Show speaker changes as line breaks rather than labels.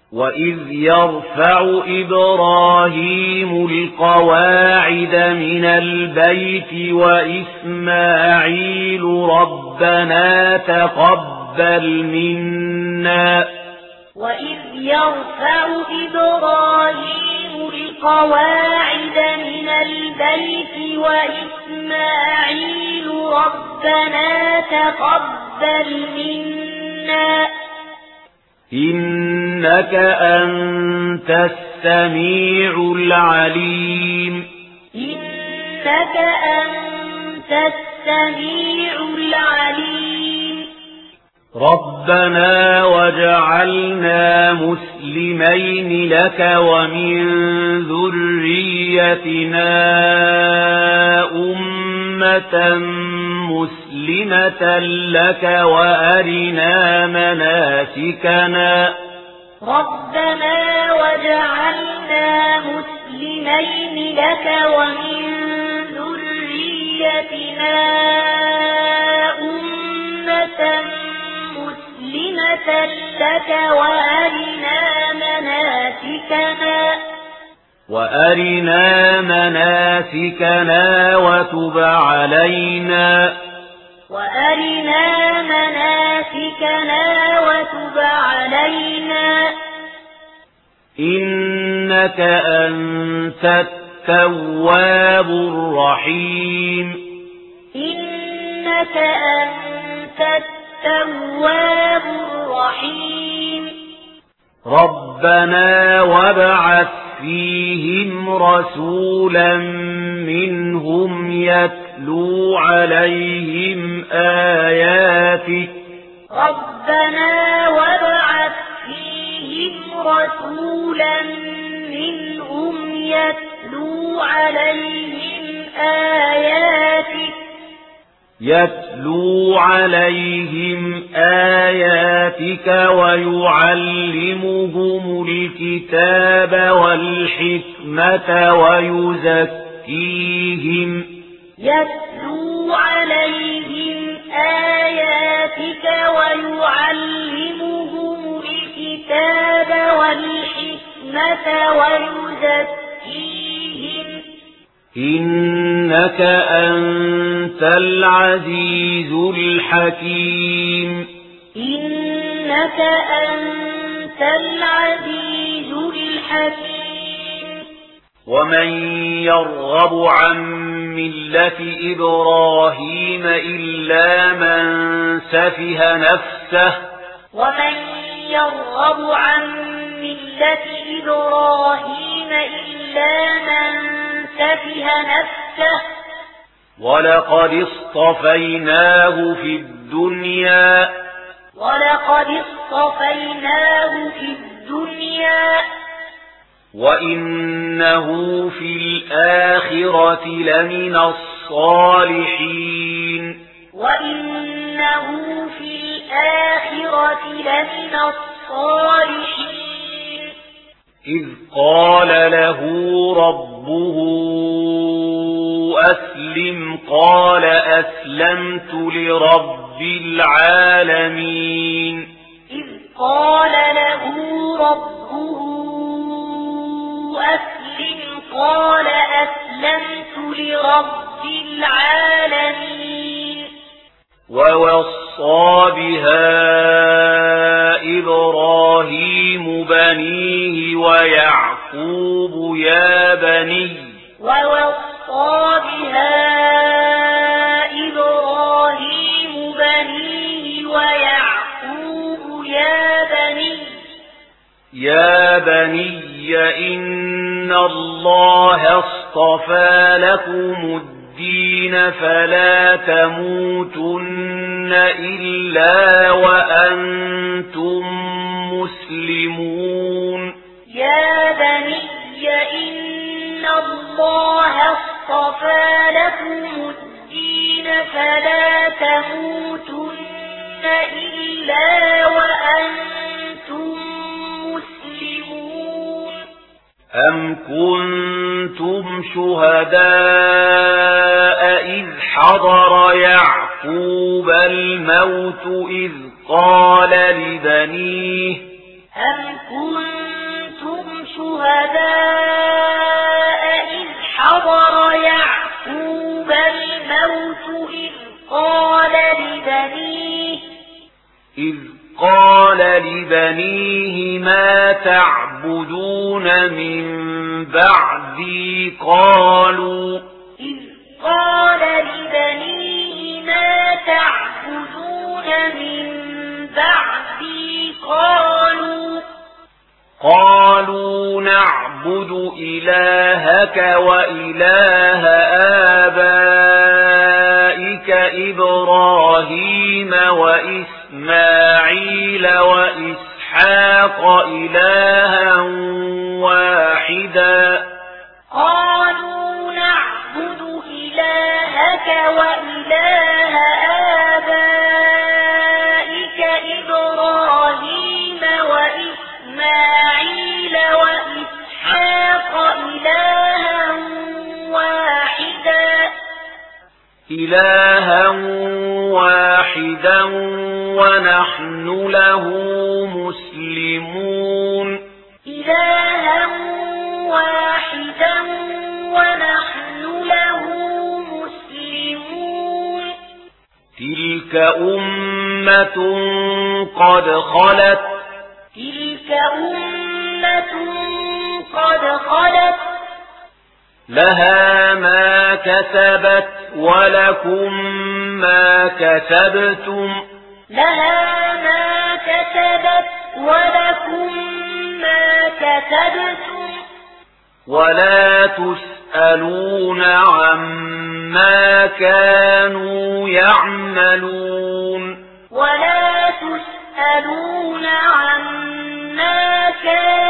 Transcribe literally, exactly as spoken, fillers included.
وإذ يرفع إبراهيم القواعد من البيت وإسماعيل ربنا تقبل منا
وإذ يرفع إبراهيم القواعد من البيت وإسماعيل ربنا تقبل منا
إنك أنت السميع العليم
إنك أنت السميع العليم
ربنا وجعلنا مسلمين لك ومن ذريتنا أمة مسلمة لك وأرنا مناسكنا
ربنا وجعلنا مسلمين لك ومن ذريتنا أمة مسلمة لك وأرنا مناسكنا
وأرنا مناسكنا وتب علينا
وأرنا مناسكنا وتب علينا
إنك أنت التواب الرحيم
إنك أنت التواب الرحيم
ربنا وابعث فيهم رسولا منهم يتلو عليهم آياتك
ربنا وابعث فيهم رسولا منهم يتلو عليهم آياتك
يتلو عليهم آياتك ويعلمهم الكتاب والحكمة ويزكيهم
يتلو عليهم آياتك ويعلمهم الكتاب والحكمة ويزكيهم
إنك أنت العزيز الحكيم
إنك أنت العزيز الحكيم
ومن يرغب عن ملة إبراهيم إلا من سفه نفسه
ومن يرغب عن ملة إبراهيم إلا من سفه نفسه
ولقد اصطفيناه في الدنيا
ولقد اصطفيناه في الدنيا
وإنه في الآخرة لمن الصالحين
وإنه في الآخرة لمن الصالحين
إذ قال له ربه أسلم قال أسلمت لرب العالمين
إذ قال له ربه أسلم قال أسلمت لرب العالمين
ووصى بها إبراهيم بنيه ويعقوب يا بني
ووصى بها إبراهيم بنيه ويعقوب يا بني
يا بني إن الله اصطفى لكم الدين فلا تموتن إلا وأنتم مسلمون
يا بني إن الله اصطفى لكم الدين فلا تموتن إلا وأنتم مسلمون
أم كنتم شهداء إذ حضر يعقوب الموت إذ قال لبنيه
أم كنتم شهداء إذ حضر يعقوب الموت إذ قال لبنيه
إذ قال لبنيه ما تعبدون من بعدي قالوا
إذ قال لبنيه ما تعبدون من بعدي قالوا
قالوا نعبد إلهك وإله آبائك إبراهيم وإسماعيل وإسحاق إلها واحدا
قالوا نعبد إلهك وإله آبائك إبراهيم وإسماعيل وإسحاق إلها واحدا
إلها واحدا ونحن له مسلمون
إلها واحدا ونحن له مسلمون
تلك أمة قد خلت
تلك أمة قد خلت
لها ما كسبت ولكم ما كسبتم
لها ما كسبت ولكم ما كسبتم
ولا تسألون عما كانوا يعملون
ولا تسألون عما كانوا